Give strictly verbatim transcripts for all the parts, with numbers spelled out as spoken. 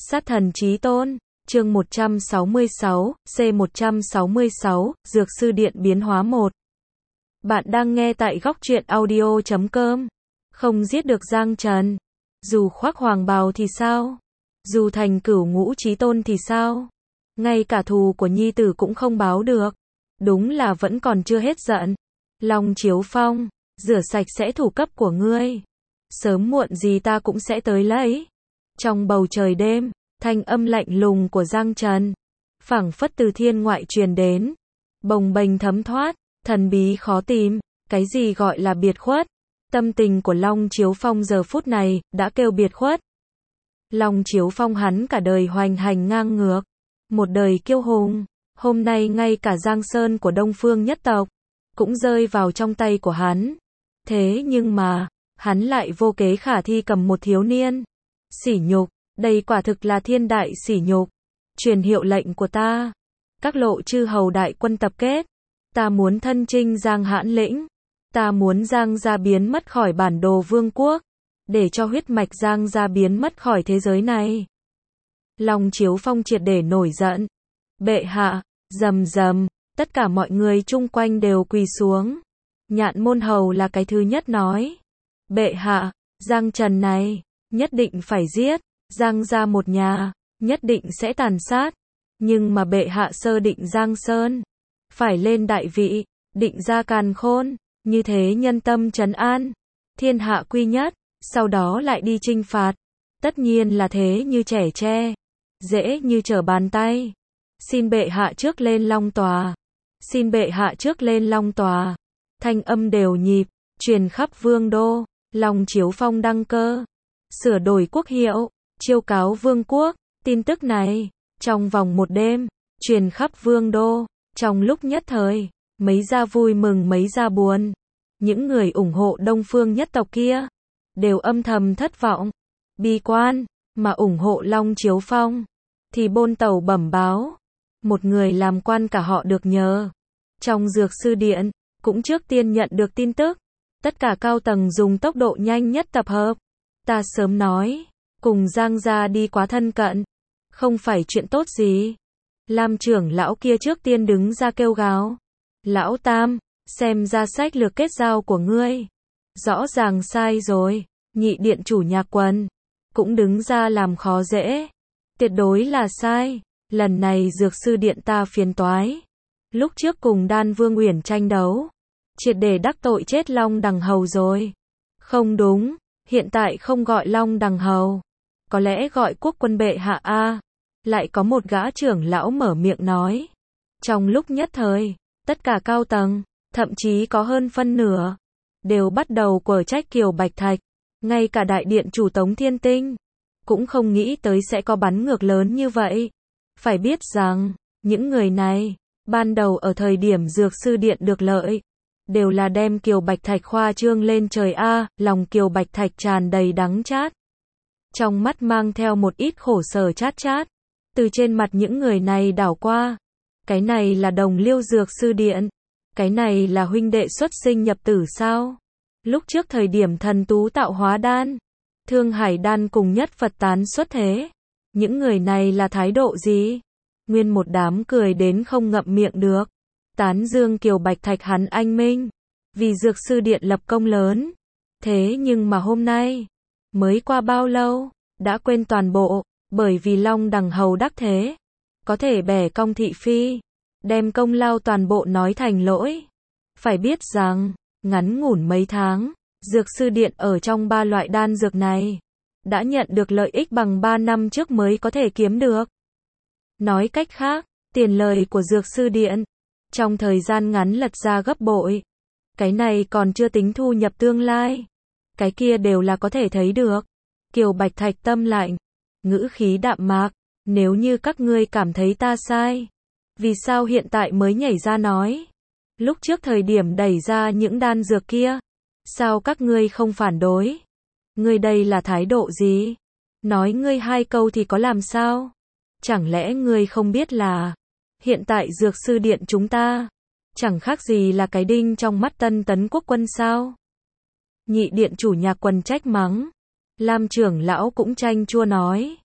Sát thần chí tôn, chương một trăm sáu mươi sáu, C một trăm sáu mươi sáu, Dược sư điện biến hóa một. Bạn đang nghe tại góc truyện audio chấm com. Không giết được Giang Trần. Dù khoác hoàng bào thì sao? Dù thành cửu ngũ chí tôn thì sao? Ngay cả thù của nhi tử cũng không báo được. Đúng là vẫn còn chưa hết giận. Long Chiếu Phong, rửa sạch sẽ thủ cấp của ngươi. Sớm muộn gì ta cũng sẽ tới lấy. Trong bầu trời đêm, thanh âm lạnh lùng của Giang Trần, phảng phất từ thiên ngoại truyền đến, bồng bềnh thấm thoát, thần bí khó tìm, cái gì gọi là biệt khuất? Tâm tình của Long Chiếu Phong giờ phút này, đã kêu biệt khuất. Long Chiếu Phong hắn cả đời hoành hành ngang ngược, một đời kiêu hùng, hôm nay ngay cả Giang Sơn của Đông Phương nhất tộc, cũng rơi vào trong tay của hắn. Thế nhưng mà, hắn lại vô kế khả thi cầm một thiếu niên. Sỉ nhục, đây quả thực là thiên đại sỉ nhục. Truyền hiệu lệnh của ta. Các lộ chư hầu đại quân tập kết. Ta muốn thân chinh Giang Hãn Lĩnh. Ta muốn Giang gia biến mất khỏi bản đồ vương quốc. Để cho huyết mạch Giang gia biến mất khỏi thế giới này. Long Chiếu Phong triệt để nổi giận. Bệ hạ, rầm rầm, tất cả mọi người chung quanh đều quỳ xuống. Nhạn môn hầu là cái thứ nhất nói. Bệ hạ, Giang Trần này, nhất định phải giết. Giang gia một nhà, nhất định sẽ tàn sát. Nhưng mà bệ hạ sơ định Giang Sơn, phải lên đại vị, định ra càn khôn, như thế nhân tâm trấn an, thiên hạ quy nhất, sau đó lại đi chinh phạt. Tất nhiên là thế như trẻ tre, dễ như trở bàn tay. Xin bệ hạ trước lên long tòa. Xin bệ hạ trước lên long tòa. Thanh âm đều nhịp, truyền khắp vương đô. Long Chiếu Phong đăng cơ, sửa đổi quốc hiệu, chiêu cáo vương quốc. Tin tức này, trong vòng một đêm, truyền khắp vương đô. Trong lúc nhất thời, mấy gia vui mừng mấy gia buồn. Những người ủng hộ Đông Phương nhất tộc kia, đều âm thầm thất vọng, bi quan, mà ủng hộ Long Chiếu Phong, thì bôn tàu bẩm báo. Một người làm quan cả họ được nhờ. Trong dược sư điện, cũng trước tiên nhận được tin tức. Tất cả cao tầng dùng tốc độ nhanh nhất tập hợp. Ta sớm nói, cùng Giang gia đi quá thân cận, không phải chuyện tốt gì. Lam trưởng lão kia trước tiên đứng ra kêu gào. Lão Tam, xem ra sách lược kết giao của ngươi, rõ ràng sai rồi. Nhị điện chủ Nhạc Quần, cũng đứng ra làm khó dễ. Tuyệt đối là sai, lần này dược sư điện ta phiền toái. Lúc trước cùng Đan Vương Uyển tranh đấu, triệt để đắc tội chết Long Đằng Hầu rồi. Không đúng, hiện tại không gọi Long Đằng Hầu, có lẽ gọi quốc quân bệ hạ a. Lại có một gã trưởng lão mở miệng nói. Trong lúc nhất thời, tất cả cao tầng, thậm chí có hơn phân nửa, đều bắt đầu quở trách Kiều Bạch Thạch. Ngay cả đại điện chủ Tống Thiên Tinh, cũng không nghĩ tới sẽ có bắn ngược lớn như vậy. Phải biết rằng, những người này, ban đầu ở thời điểm dược sư điện được lợi, đều là đem Kiều Bạch Thạch khoa trương lên trời a. Lòng Kiều Bạch Thạch tràn đầy đắng chát, trong mắt mang theo một ít khổ sở chát chát. Từ trên mặt những người này đảo qua, cái này là đồng liêu dược sư điện, cái này là huynh đệ xuất sinh nhập tử sao? Lúc trước thời điểm thần tú tạo hóa đan, Thương Hải đan cùng nhất Phật tán xuất thế, những người này là thái độ gì? Nguyên một đám cười đến không ngậm miệng được. Tán dương Kiều Bạch Thạch hắn anh minh, vì dược sư điện lập công lớn. Thế nhưng mà hôm nay, mới qua bao lâu, đã quên toàn bộ, bởi vì Long Đằng Hầu đắc thế, có thể bẻ cong thị phi, đem công lao toàn bộ nói thành lỗi. Phải biết rằng, ngắn ngủn mấy tháng, dược sư điện ở trong ba loại đan dược này, đã nhận được lợi ích bằng ba năm trước mới có thể kiếm được. Nói cách khác, tiền lời của dược sư điện, trong thời gian ngắn lật ra gấp bội. Cái này còn chưa tính thu nhập tương lai. Cái kia đều là có thể thấy được. Kiều Bạch Thạch tâm lạnh, ngữ khí đạm mạc. Nếu như các ngươi cảm thấy ta sai, vì sao hiện tại mới nhảy ra nói? Lúc trước thời điểm đẩy ra những đan dược kia, sao các ngươi không phản đối? Ngươi đây là thái độ gì? Nói ngươi hai câu thì có làm sao? Chẳng lẽ ngươi không biết là hiện tại dược sư điện chúng ta, chẳng khác gì là cái đinh trong mắt Tân Tấn quốc quân sao? Nhị điện chủ Nhạc Quần trách mắng. Lam trưởng lão cũng chanh chua nói.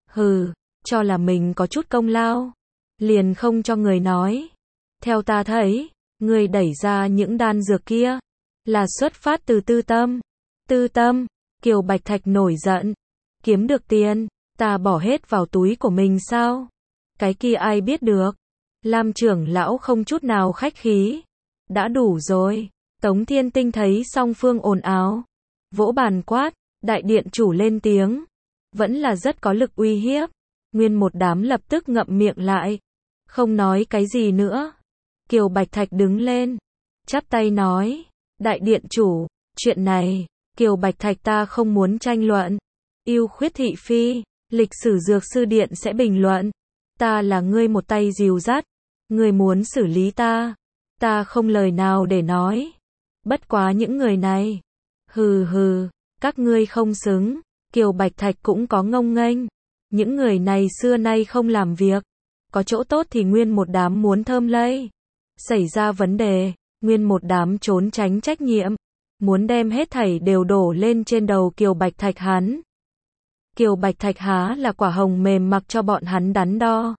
Hừ, cho là mình có chút công lao, liền không cho người nói. Theo ta thấy, người đẩy ra những đan dược kia, là xuất phát từ tư tâm. Tư tâm, Kiều Bạch Thạch nổi giận. Kiếm được tiền, ta bỏ hết vào túi của mình sao? Cái kia ai biết được. Lam trưởng lão không chút nào khách khí. Đã đủ rồi. Tống Thiên Tinh thấy song phương ồn ào, vỗ bàn quát, đại điện chủ lên tiếng. Vẫn là rất có lực uy hiếp. Nguyên một đám lập tức ngậm miệng lại. Không nói cái gì nữa. Kiều Bạch Thạch đứng lên. Chắp tay nói. Đại điện chủ, chuyện này, Kiều Bạch Thạch ta không muốn tranh luận. Yêu khuyết thị phi, lịch sử dược sư điện sẽ bình luận. Ta là ngươi một tay dìu dắt. Ngươi muốn xử lý ta. Ta không lời nào để nói. Bất quá những người này. Hừ hừ, các ngươi không xứng. Kiều Bạch Thạch cũng có ngông nghênh. Những người này xưa nay không làm việc. Có chỗ tốt thì nguyên một đám muốn thơm lây. Xảy ra vấn đề, nguyên một đám trốn tránh trách nhiệm. Muốn đem hết thảy đều đổ lên trên đầu Kiều Bạch Thạch hắn. Kiều Bạch Thạch há là quả hồng mềm mặc cho bọn hắn đắn đo.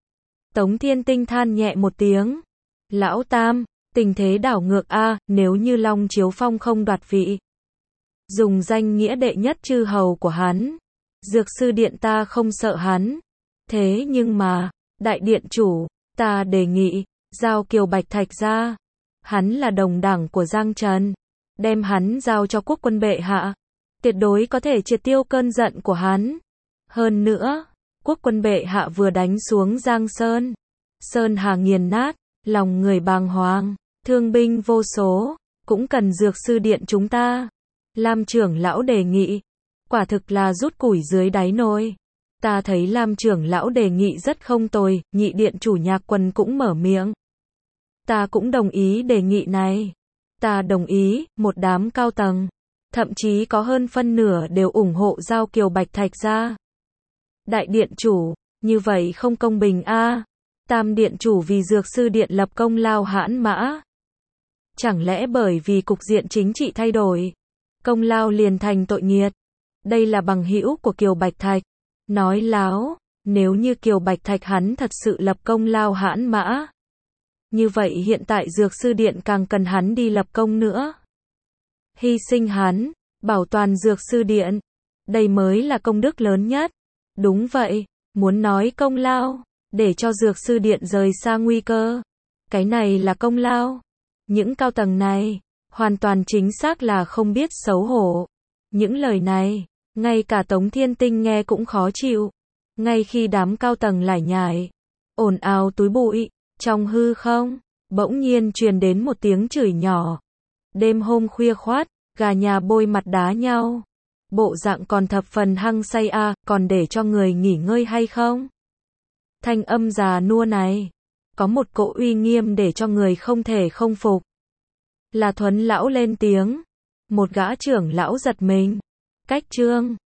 Tống Thiên Tinh than nhẹ một tiếng. Lão Tam, tình thế đảo ngược a, nếu như Long Chiếu Phong không đoạt vị. Dùng danh nghĩa đệ nhất chư hầu của hắn. Dược sư điện ta không sợ hắn. Thế nhưng mà, đại điện chủ, ta đề nghị, giao Kiều Bạch Thạch ra. Hắn là đồng đảng của Giang Trần. Đem hắn giao cho quốc quân bệ hạ. Tuyệt đối có thể triệt tiêu cơn giận của hắn. Hơn nữa, quốc quân bệ hạ vừa đánh xuống Giang Sơn. Sơn Hà nghiền nát, lòng người bàng hoàng, thương binh vô số, cũng cần dược sư điện chúng ta. Lam trưởng lão đề nghị, quả thực là rút củi dưới đáy nồi. Ta thấy Lam trưởng lão đề nghị rất không tồi, nhị điện chủ Nhạc Quân cũng mở miệng. Ta cũng đồng ý đề nghị này. Ta đồng ý, một đám cao tầng, thậm chí có hơn phân nửa đều ủng hộ giao Kiều Bạch Thạch ra. Đại điện chủ, như vậy không công bình a. Tam điện chủ vì dược sư điện lập công lao hãn mã. Chẳng lẽ bởi vì cục diện chính trị thay đổi, công lao liền thành tội nghiệt? Đây là bằng hữu của Kiều Bạch Thạch. Nói láo, nếu như Kiều Bạch Thạch hắn thật sự lập công lao hãn mã. Như vậy hiện tại dược sư điện càng cần hắn đi lập công nữa. Hy sinh hắn, bảo toàn dược sư điện. Đây mới là công đức lớn nhất. Đúng vậy, muốn nói công lao, để cho dược sư điện rời xa nguy cơ. Cái này là công lao. Những cao tầng này, hoàn toàn chính xác là không biết xấu hổ. Những lời này, ngay cả Tống Thiên Tinh nghe cũng khó chịu. Ngay khi đám cao tầng lải nhải, ồn ào túi bụi, trong hư không, bỗng nhiên truyền đến một tiếng chửi nhỏ. Đêm hôm khuya khoát, gà nhà bôi mặt đá nhau. Bộ dạng còn thập phần hăng say a, à, còn để cho người nghỉ ngơi hay không? Thanh âm già nua này, có một cỗ uy nghiêm để cho người không thể không phục. Là Thuấn lão lên tiếng. Một gã trưởng lão giật mình. Cách trương,